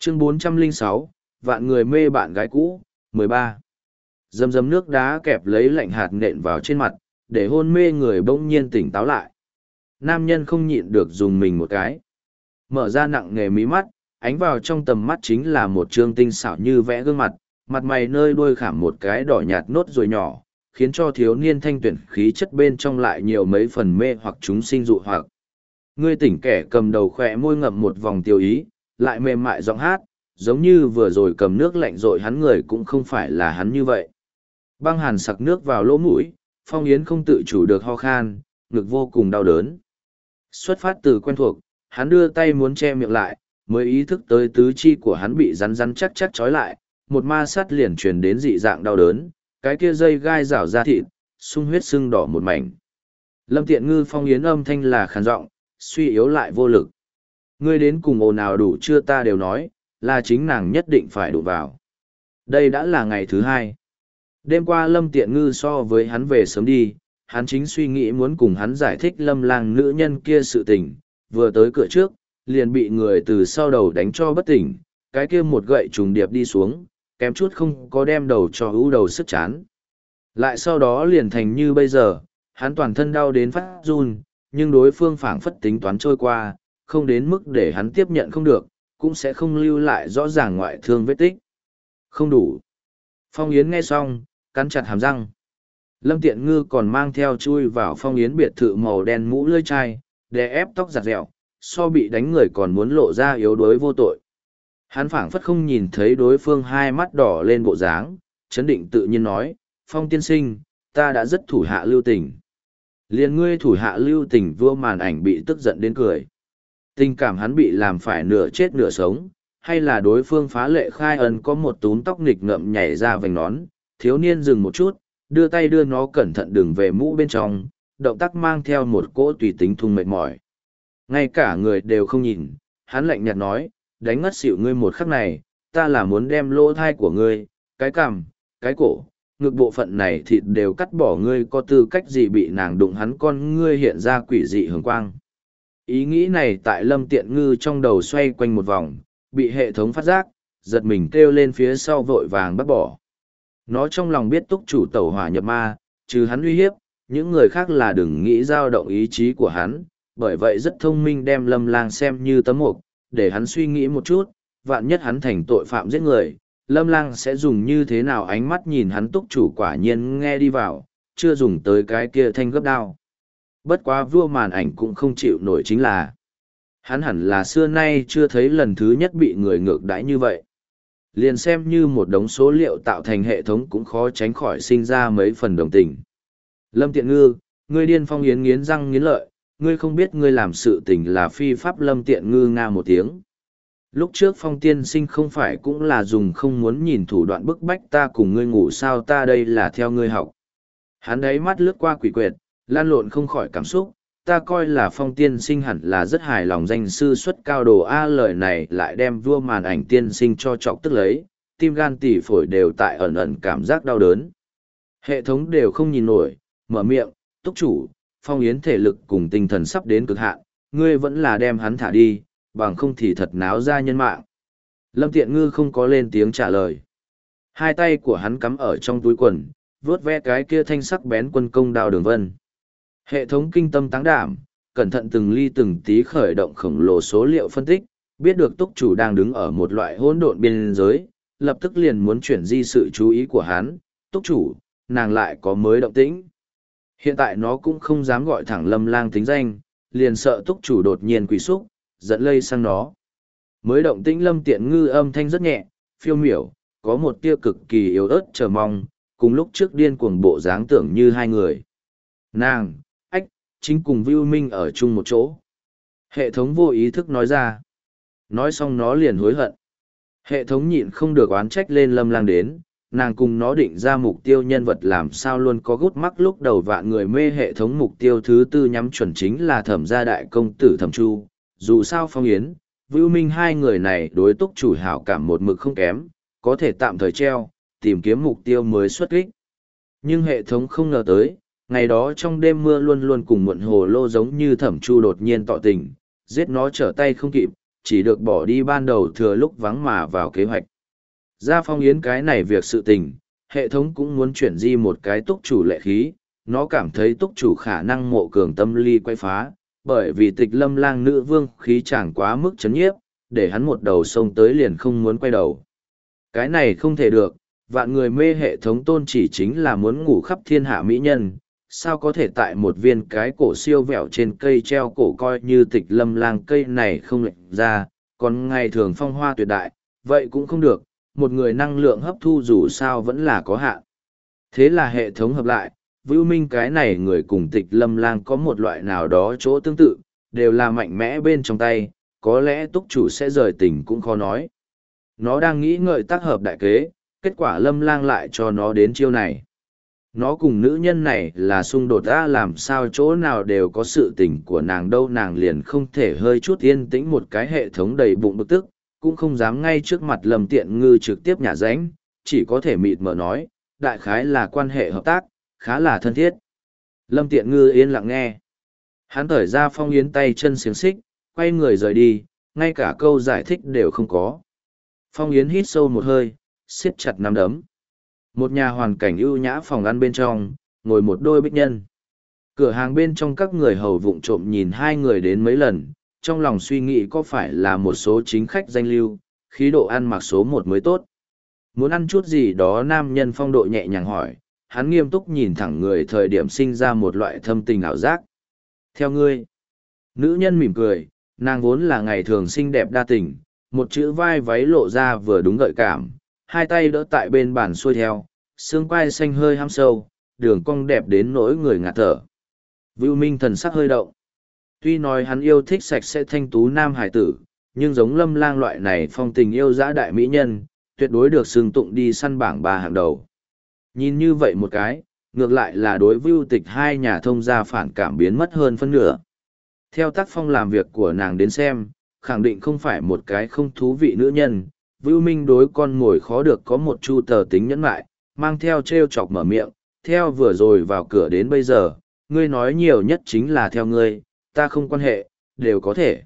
Chương 406, vạn người mê bạn gái cũ, 13. Dầm dầm nước đá kẹp lấy lạnh hạt nện vào trên mặt, để hôn mê người bỗng nhiên tỉnh táo lại. Nam nhân không nhịn được dùng mình một cái. Mở ra nặng nề mí mắt, ánh vào trong tầm mắt chính là một trương tinh xảo như vẽ gương mặt, mặt mày nơi đuôi khảm một cái đỏ nhạt nốt ruồi nhỏ, khiến cho thiếu niên thanh tuyển khí chất bên trong lại nhiều mấy phần mê hoặc chúng sinh dụ hoặc. Ngươi tỉnh kẻ cầm đầu khỏe môi ngậm một vòng tiêu ý, lại mềm mại giọng hát, giống như vừa rồi cầm nước lạnh rội hắn người cũng không phải là hắn như vậy. Băng hàn sặc nước vào lỗ mũi, Phong Yến không tự chủ được ho khan, ngực vô cùng đau đớn. Xuất phát từ quen thuộc, hắn đưa tay muốn che miệng lại, mới ý thức tới tứ chi của hắn bị rắn rắn chắc chắc trói lại, một ma sát liền truyền đến dị dạng đau đớn, cái kia dây gai rảo ra thịt, sung huyết sưng đỏ một mảnh. Lâm Tiện Ngư Phong Yến âm thanh là khàn giọng, suy yếu lại vô lực. Ngươi đến cùng ồn ào đủ chưa ta đều nói, là chính nàng nhất định phải đụng vào. Đây đã là ngày thứ hai. Đêm qua Lâm Tiện Ngư so với hắn về sớm đi, hắn chính suy nghĩ muốn cùng hắn giải thích Lâm Lang nữ nhân kia sự tình, vừa tới cửa trước, liền bị người từ sau đầu đánh cho bất tỉnh, cái kia một gậy trùng điệp đi xuống, kém chút không có đem đầu cho ưu đầu sức chán. Lại sau đó liền thành như bây giờ, hắn toàn thân đau đến phát run, nhưng đối phương phảng phất tính toán trôi qua, không đến mức để hắn tiếp nhận không được, cũng sẽ không lưu lại rõ ràng ngoại thương vết tích. Không đủ. Phong Yến nghe xong, cắn chặt hàm răng. Lâm Tiện Ngư còn mang theo chui vào Phong Yến biệt thự màu đen mũ lưỡi chai, đè ép tóc giặt dẹo, so bị đánh người còn muốn lộ ra yếu đuối vô tội. Hắn phảng phất không nhìn thấy đối phương hai mắt đỏ lên bộ dáng, chấn định tự nhiên nói, Phong tiên sinh, ta đã rất thủ hạ lưu tình. Liền ngươi thủ hạ lưu tình vua màn ảnh bị tức giận đến cười. Tình cảm hắn bị làm phải nửa chết nửa sống, hay là đối phương phá lệ khai ân có một túm tóc nghịch ngợm nhảy ra vành nón, thiếu niên dừng một chút, đưa tay đưa nó cẩn thận đừng về mũ bên trong, động tác mang theo một cỗ tùy tính thung mệt mỏi. Ngay cả người đều không nhìn, hắn lạnh nhạt nói, đánh ngất xỉu ngươi một khắc này, ta là muốn đem lỗ thai của ngươi, cái cằm, cái cổ, ngực bộ phận này thịt đều cắt bỏ ngươi có tư cách gì bị nàng đụng hắn con ngươi hiện ra quỷ dị hường quang. Ý nghĩ này tại Lâm Tiện Ngư trong đầu xoay quanh một vòng, bị hệ thống phát giác, giật mình kêu lên phía sau vội vàng bắt bỏ. Nó trong lòng biết túc chủ tẩu hỏa nhập ma, trừ hắn uy hiếp, những người khác là đừng nghĩ dao động ý chí của hắn, bởi vậy rất thông minh đem Lâm Lang xem như tấm mục, để hắn suy nghĩ một chút, vạn nhất hắn thành tội phạm giết người, Lâm Lang sẽ dùng như thế nào ánh mắt nhìn hắn túc chủ quả nhiên nghe đi vào, chưa dùng tới cái kia thanh gấp đao. Bất quá vua màn ảnh cũng không chịu nổi chính là hắn hẳn là xưa nay chưa thấy lần thứ nhất bị người ngược đãi như vậy. Liền xem như một đống số liệu tạo thành hệ thống cũng khó tránh khỏi sinh ra mấy phần đồng tình. Lâm Tiện Ngư, ngươi điên Phong Yến nghiến răng nghiến lợi, ngươi không biết ngươi làm sự tình là phi pháp. Lâm Tiện Ngư nga một tiếng. Lúc trước Phong tiên sinh không phải cũng là dùng không muốn nhìn thủ đoạn bức bách ta cùng ngươi ngủ sao ta đây là theo ngươi học. Hắn đấy mắt lướt qua quỷ quyệt, lan lộn không khỏi cảm xúc, ta coi là Phong tiên sinh hẳn là rất hài lòng danh sư xuất cao đồ A lời này lại đem vua màn ảnh tiên sinh cho chọc tức lấy, tim gan tỉ phổi đều tại ẩn ẩn cảm giác đau đớn. Hệ thống đều không nhìn nổi, mở miệng, túc chủ, Phong Yến thể lực cùng tinh thần sắp đến cực hạn, ngươi vẫn là đem hắn thả đi, bằng không thì thật náo ra nhân mạng. Lâm Tiện Ngư không có lên tiếng trả lời. Hai tay của hắn cắm ở trong túi quần, vuốt ve cái kia thanh sắc bén quân công đao đường vân. Hệ thống kinh tâm táng đảm, cẩn thận từng ly từng tí khởi động khổng lồ số liệu phân tích, biết được túc chủ đang đứng ở một loại hỗn độn biên giới, lập tức liền muốn chuyển di sự chú ý của hắn. Túc chủ, nàng lại có mới động tĩnh. Hiện tại nó cũng không dám gọi thẳng Lâm Lang tính danh, liền sợ túc chủ đột nhiên quỷ xúc, dẫn lây sang nó. Mới động tĩnh Lâm Tiện Ngư âm thanh rất nhẹ, phiêu miểu, có một tia cực kỳ yếu ớt chờ mong, cùng lúc trước điên cuồng bộ dáng tưởng như hai người. Nàng, chính cùng Vưu Minh ở chung một chỗ. Hệ thống vô ý thức nói ra. Nói xong nó liền hối hận. Hệ thống nhịn không được oán trách lên Lâm Lang đến, nàng cùng nó định ra mục tiêu nhân vật làm sao luôn có gút mắc lúc đầu vạn người mê hệ thống mục tiêu thứ tư nhắm chuẩn chính là Thẩm gia đại công tử Thẩm Chu. Dù sao Phong Yến, Vưu Minh hai người này đối túc chủ hảo cảm một mực không kém, có thể tạm thời treo, tìm kiếm mục tiêu mới xuất kích. Nhưng hệ thống không ngờ tới, ngày đó trong đêm mưa luôn luôn cùng muộn hồ lô giống như Thẩm Chu đột nhiên tỏ tình, giết nó trở tay không kịp, chỉ được bỏ đi ban đầu thừa lúc vắng mà vào kế hoạch. Ra Phong Yến cái này việc sự tình, hệ thống cũng muốn chuyển di một cái túc chủ lệ khí, nó cảm thấy túc chủ khả năng mộ cường tâm ly quay phá, bởi vì Tịch Lâm Lang nữ vương khí chẳng quá mức chấn nhiếp, để hắn một đầu sông tới liền không muốn quay đầu. Cái này không thể được, vạn người mê hệ thống tôn chỉ chính là muốn ngủ khắp thiên hạ mỹ nhân, sao có thể tại một viên cái cổ siêu vẹo trên cây treo cổ coi như Tịch Lâm Lang cây này không lệch ra, còn ngày thường phong hoa tuyệt đại, vậy cũng không được, một người năng lượng hấp thu dù sao vẫn là có hạn. Thế là hệ thống hợp lại, Vưu Minh cái này người cùng Tịch Lâm Lang có một loại nào đó chỗ tương tự, đều là mạnh mẽ bên trong tay, có lẽ túc chủ sẽ rời tình cũng khó nói. Nó đang nghĩ ngợi tác hợp đại kế, kết quả Lâm Lang lại cho nó đến chiêu này. Nó cùng nữ nhân này là xung đột ra, làm sao chỗ nào đều có sự tình của nàng đâu, nàng liền không thể hơi chút yên tĩnh một cái. Hệ thống đầy bụng bực tức, cũng không dám ngay trước mặt Lâm Tiện Ngư trực tiếp nhả ránh, chỉ có thể mịt mờ nói, đại khái là quan hệ hợp tác, khá là thân thiết. Lâm Tiện Ngư yên lặng nghe. Hắn thở ra Phong Yến tay chân xiềng xích, quay người rời đi, ngay cả câu giải thích đều không có. Phong Yến hít sâu một hơi, siết chặt nắm đấm. Một nhà hoàn cảnh ưu nhã phòng ăn bên trong, ngồi một đôi bích nhân. Cửa hàng bên trong các người hầu vụng trộm nhìn hai người đến mấy lần, trong lòng suy nghĩ có phải là một số chính khách danh lưu, khí độ ăn mặc số một mới tốt. Muốn ăn chút gì đó, nam nhân phong độ nhẹ nhàng hỏi, hắn nghiêm túc nhìn thẳng người, thời điểm sinh ra một loại thâm tình ảo giác. Theo ngươi, nữ nhân mỉm cười, nàng vốn là ngày thường xinh đẹp đa tình, một chữ vai váy lộ ra vừa đúng gợi cảm, hai tay đỡ tại bên bàn xuôi theo, xương quai xanh hơi hăm sâu, đường cong đẹp đến nỗi người ngạt thở. Vưu Minh thần sắc hơi động. Tuy nói hắn yêu thích sạch sẽ thanh tú nam hải tử, nhưng giống Lâm Lang loại này phong tình yêu dã đại mỹ nhân, tuyệt đối được xưng tụng đi săn bảng ba hàng đầu. Nhìn như vậy một cái, ngược lại là đối Vưu Tịch hai nhà thông gia phản cảm biến mất hơn phân nửa. Theo tác phong làm việc của nàng đến xem, khẳng định không phải một cái không thú vị nữ nhân. Vưu Minh đối con ngồi khó được có một chu tờ tính nhẫn mại, mang theo trêu chọc mở miệng, theo vừa rồi vào cửa đến bây giờ, ngươi nói nhiều nhất chính là theo ngươi, ta không quan hệ, đều có thể.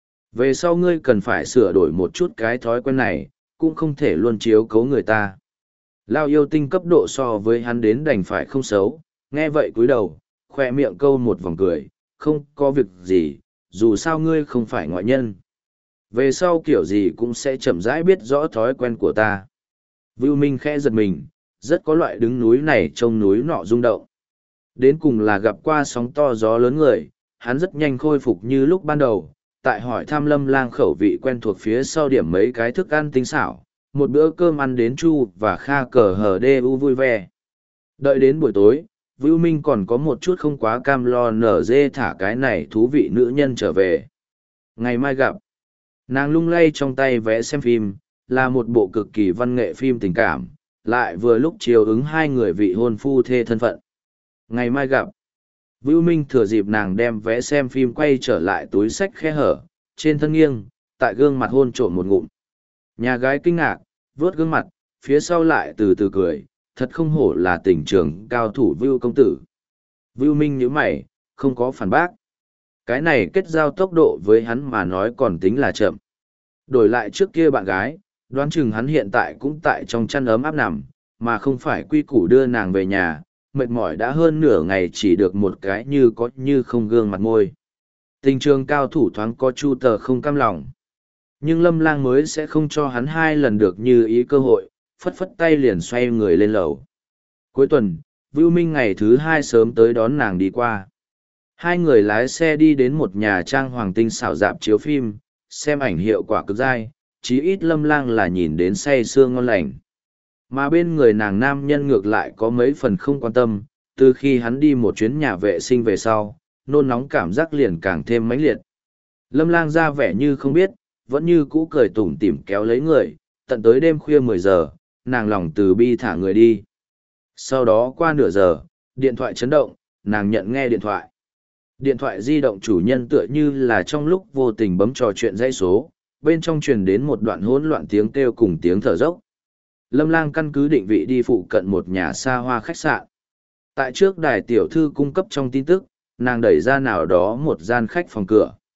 Về sau ngươi cần phải sửa đổi một chút cái thói quen này, cũng không thể luôn chiếu cấu người ta. Lao yêu tinh cấp độ so với hắn đến đành phải không xấu, nghe vậy cúi đầu, khoe miệng câu một vòng cười, không có việc gì, dù sao ngươi không phải ngoại nhân. Về sau kiểu gì cũng sẽ chậm rãi biết rõ thói quen của ta. Vưu Minh khẽ giật mình, rất có loại đứng núi này trông núi nọ rung động. Đến cùng là gặp qua sóng to gió lớn người, hắn rất nhanh khôi phục như lúc ban đầu, tại hỏi thăm Lâm Lang khẩu vị quen thuộc phía sau điểm mấy cái thức ăn tinh xảo, một bữa cơm ăn đến Chu và Kha cờ hờ đê u vui vẻ. Đợi đến buổi tối, Vưu Minh còn có một chút không quá cam lo nở dê thả cái này thú vị nữ nhân trở về. Ngày mai gặp, nàng lung lay trong tay vẽ xem phim, là một bộ cực kỳ văn nghệ phim tình cảm, lại vừa lúc chiều ứng hai người vị hôn phu thê thân phận. Ngày mai gặp, Vưu Minh thừa dịp nàng đem vé xem phim quay trở lại túi xách khe hở, trên thân nghiêng, tại gương mặt hôn trộm một ngụm. Nhà gái kinh ngạc, vớt gương mặt, phía sau lại từ từ cười, thật không hổ là tình trường cao thủ Vưu công tử. Vưu Minh nhíu mày, không có phản bác. Cái này kết giao tốc độ với hắn mà nói còn tính là chậm. Đổi lại trước kia bạn gái, đoán chừng hắn hiện tại cũng tại trong chăn ấm áp nằm, mà không phải quy củ đưa nàng về nhà, mệt mỏi đã hơn nửa ngày chỉ được một cái như có như không gương mặt môi. Tình trường cao thủ thoáng có chu tờ không cam lòng. Nhưng Lâm Lang mới sẽ không cho hắn hai lần được như ý cơ hội, phất phất tay liền xoay người lên lầu. Cuối tuần, Vưu Minh ngày thứ hai sớm tới đón nàng đi qua. Hai người lái xe đi đến một nhà trang hoàng tinh xảo dạp chiếu phim, xem ảnh hiệu quả cực dai, chí ít Lâm Lang là nhìn đến say sưa ngon lành. Mà bên người nàng nam nhân ngược lại có mấy phần không quan tâm, từ khi hắn đi một chuyến nhà vệ sinh về sau, nôn nóng cảm giác liền càng thêm mãnh liệt. Lâm Lang ra vẻ như không biết, vẫn như cũ cười tủm tỉm kéo lấy người, tận tới đêm khuya 10 giờ, nàng lòng từ bi thả người đi. Sau đó qua nửa giờ, điện thoại chấn động, nàng nhận nghe điện thoại. Điện thoại di động chủ nhân tựa như là trong lúc vô tình bấm trò chuyện dãy số, bên trong truyền đến một đoạn hỗn loạn tiếng kêu cùng tiếng thở dốc. Lâm Lang căn cứ định vị đi phụ cận một nhà xa hoa khách sạn. Tại trước đài tiểu thư cung cấp trong tin tức, nàng đẩy ra nào đó một gian khách phòng cửa.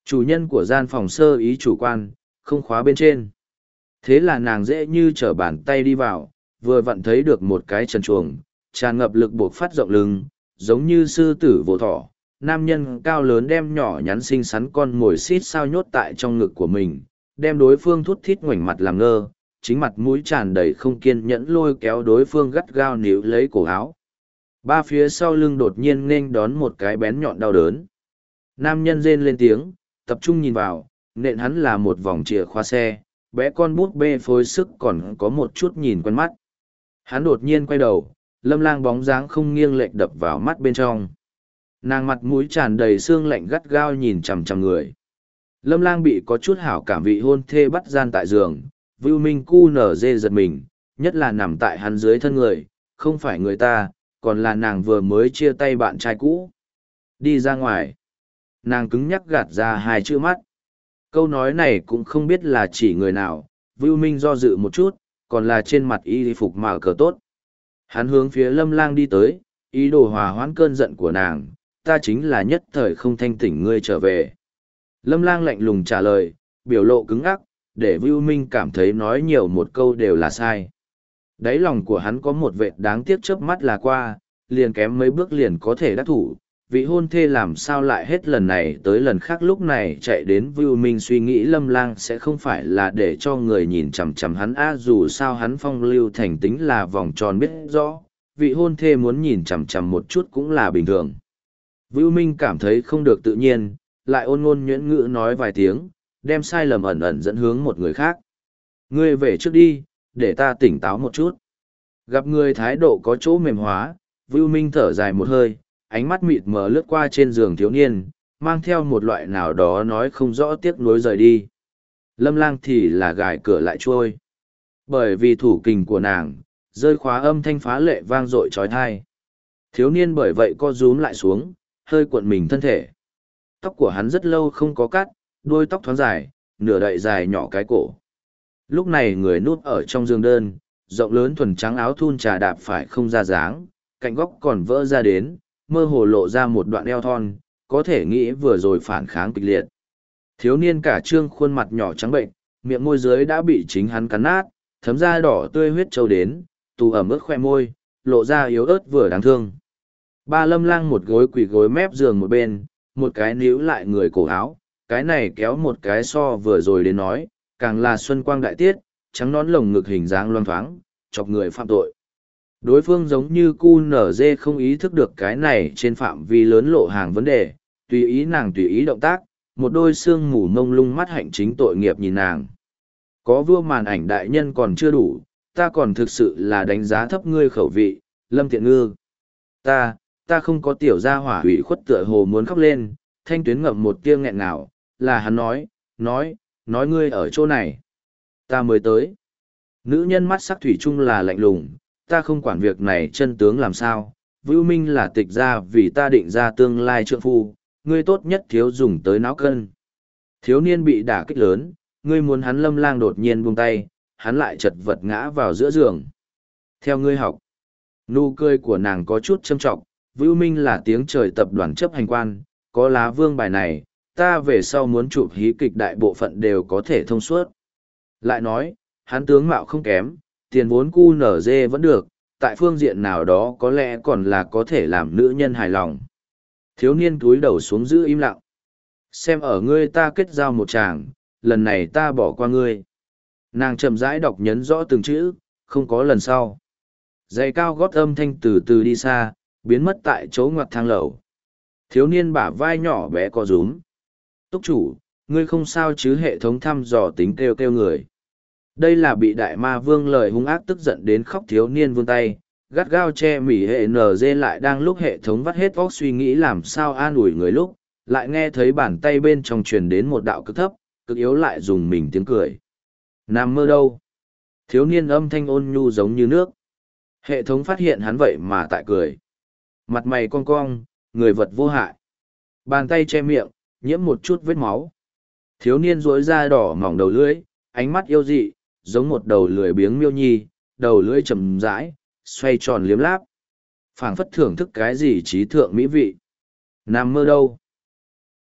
Chủ nhân của gian phòng sơ ý chủ quan, không khóa bên trên. Thế là nàng dễ như trở bàn tay đi vào, vừa vặn thấy được một cái chân chuồng, tràn ngập lực buộc phát rộng lưng, giống như sư tử vỗ thỏ. Nam nhân cao lớn đem nhỏ nhắn xinh xắn con mồi xít sao nhốt tại trong ngực của mình, đem đối phương thút thít ngoảnh mặt làm ngơ, chính mặt mũi tràn đầy không kiên nhẫn lôi kéo đối phương gắt gao níu lấy cổ áo. Ba phía sau lưng đột nhiên nghênh đón một cái bén nhọn đau đớn. Nam nhân rên lên tiếng, tập trung nhìn vào, nện hắn là một vòng chìa khóa xe, bé con bút bê phối sức còn có một chút nhìn quen mắt. Hắn đột nhiên quay đầu, Lâm Lang bóng dáng không nghiêng lệch đập vào mắt bên trong. Nàng mặt mũi tràn đầy xương lạnh gắt gao nhìn chằm chằm người. Lâm Lang bị có chút hảo cảm vị hôn thê bắt gian tại giường, Vưu Minh cu nở dê giật mình, nhất là nằm tại hắn dưới thân người, không phải người ta, còn là nàng vừa mới chia tay bạn trai cũ. Đi ra ngoài. Nàng cứng nhắc gạt ra hai chữ mắt. Câu nói này cũng không biết là chỉ người nào, Vưu Minh do dự một chút, còn là trên mặt y phục mà cờ tốt. Hắn hướng phía Lâm Lang đi tới, ý đồ hòa hoãn cơn giận của nàng, ta chính là nhất thời không thanh tỉnh ngươi trở về. Lâm Lang lạnh lùng trả lời, biểu lộ cứng ngắc, để Vưu Minh cảm thấy nói nhiều một câu đều là sai. Đáy lòng của hắn có một vệt đáng tiếc chớp mắt là qua, liền kém mấy bước liền có thể đắc thủ. Vị hôn thê làm sao lại hết lần này tới lần khác lúc này chạy đến Vưu Minh suy nghĩ Lâm Lang sẽ không phải là để cho người nhìn chằm chằm hắn dù sao hắn phong lưu thành tính là vòng tròn biết rõ, vị hôn thê muốn nhìn chằm chằm một chút cũng là bình thường. Vưu Minh cảm thấy không được tự nhiên, lại ôn ngôn nhuyễn ngữ nói vài tiếng, đem sai lầm ẩn ẩn dẫn hướng một người khác. Ngươi về trước đi, để ta tỉnh táo một chút. Gặp người thái độ có chỗ mềm hóa, Vưu Minh thở dài một hơi, ánh mắt mịt mờ lướt qua trên giường thiếu niên, mang theo một loại nào đó nói không rõ tiếc nuối rời đi. Lâm Lang thì là gài cửa lại trôi. Bởi vì thủ kình của nàng, rơi khóa âm thanh phá lệ vang dội trói thai. Thiếu niên bởi vậy co rúm lại xuống, hơi cuộn mình thân thể. Tóc của hắn rất lâu không có cắt, đuôi tóc thoáng dài, nửa đậy dài nhỏ cái cổ. Lúc này người núp ở trong giường đơn, rộng lớn thuần trắng áo thun trà đạp phải không ra dáng, cạnh góc còn vỡ ra đến, mơ hồ lộ ra một đoạn eo thon, có thể nghĩ vừa rồi phản kháng kịch liệt. Thiếu niên cả trương khuôn mặt nhỏ trắng bệnh, miệng môi dưới đã bị chính hắn cắn nát, thấm ra đỏ tươi huyết trâu đến, tù ẩm ướt khoe môi, lộ ra yếu ớt vừa đáng thương. Ba Lâm Lang một gối quỳ gối mép giường một bên, một cái níu lại người cổ áo, cái này kéo một cái so vừa rồi đến nói, càng là xuân quang đại tiết, trắng nón lồng ngực hình dáng loang thoáng, chọc người phạm tội. Đối phương giống như cu nở dê không ý thức được cái này trên phạm vi lớn lộ hàng vấn đề, tùy ý nàng tùy ý động tác, một đôi xương mù mông lung mắt hạnh chính tội nghiệp nhìn nàng. Có vua màn ảnh đại nhân còn chưa đủ, ta còn thực sự là đánh giá thấp ngươi khẩu vị, Lâm Tiện Ngư. Ta không có tiểu gia hỏa hủy khuất tựa hồ muốn khóc lên, thanh tuyến ngậm một tia nghẹn nào, là hắn nói ngươi ở chỗ này. Ta mới tới. Nữ nhân mắt sắc thủy chung là lạnh lùng, ta không quản việc này chân tướng làm sao, Vưu Minh là tịch ra vì ta định ra tương lai trượng phu, ngươi tốt nhất thiếu dùng tới não cân. Thiếu niên bị đả kích lớn, ngươi muốn hắn Lâm Lang đột nhiên buông tay, hắn lại chật vật ngã vào giữa giường. Theo ngươi học, nụ cười của nàng có chút châm trọng, Vưu Minh là tiếng trời tập đoàn chấp hành quan, có lá vương bài này, ta về sau muốn chụp hí kịch đại bộ phận đều có thể thông suốt. Lại nói, hắn tướng mạo không kém, tiền vốn cu nở dê vẫn được, tại phương diện nào đó có lẽ còn là có thể làm nữ nhân hài lòng. Thiếu niên túi đầu xuống giữ im lặng. Xem ở ngươi ta kết giao một chàng, lần này ta bỏ qua ngươi. Nàng chậm rãi đọc nhấn rõ từng chữ, không có lần sau. Giày cao gót âm thanh từ từ đi xa, biến mất tại chỗ ngoặt thang lầu. Thiếu niên bả vai nhỏ bé co rúm. Túc chủ, ngươi không sao chứ, hệ thống thăm dò tính kêu kêu người. Đây là bị đại ma vương lời hung ác tức giận đến khóc thiếu niên vươn tay, gắt gao che mỉ hệ NG lại đang lúc hệ thống vắt hết óc suy nghĩ làm sao an ủi người lúc, lại nghe thấy bàn tay bên trong truyền đến một đạo cực thấp, cực yếu lại dùng mình tiếng cười. Nằm mơ đâu? Thiếu niên âm thanh ôn nhu giống như nước. Hệ thống phát hiện hắn vậy mà tại cười. Mặt mày cong cong, người vật vô hại. Bàn tay che miệng, nhiễm một chút vết máu. Thiếu niên rối da đỏ mỏng đầu lưỡi, ánh mắt yêu dị, giống một đầu lười biếng miêu nhi, đầu lưỡi chầm rãi, xoay tròn liếm láp. Phảng phất thưởng thức cái gì trí thượng mỹ vị. Nằm mơ đâu?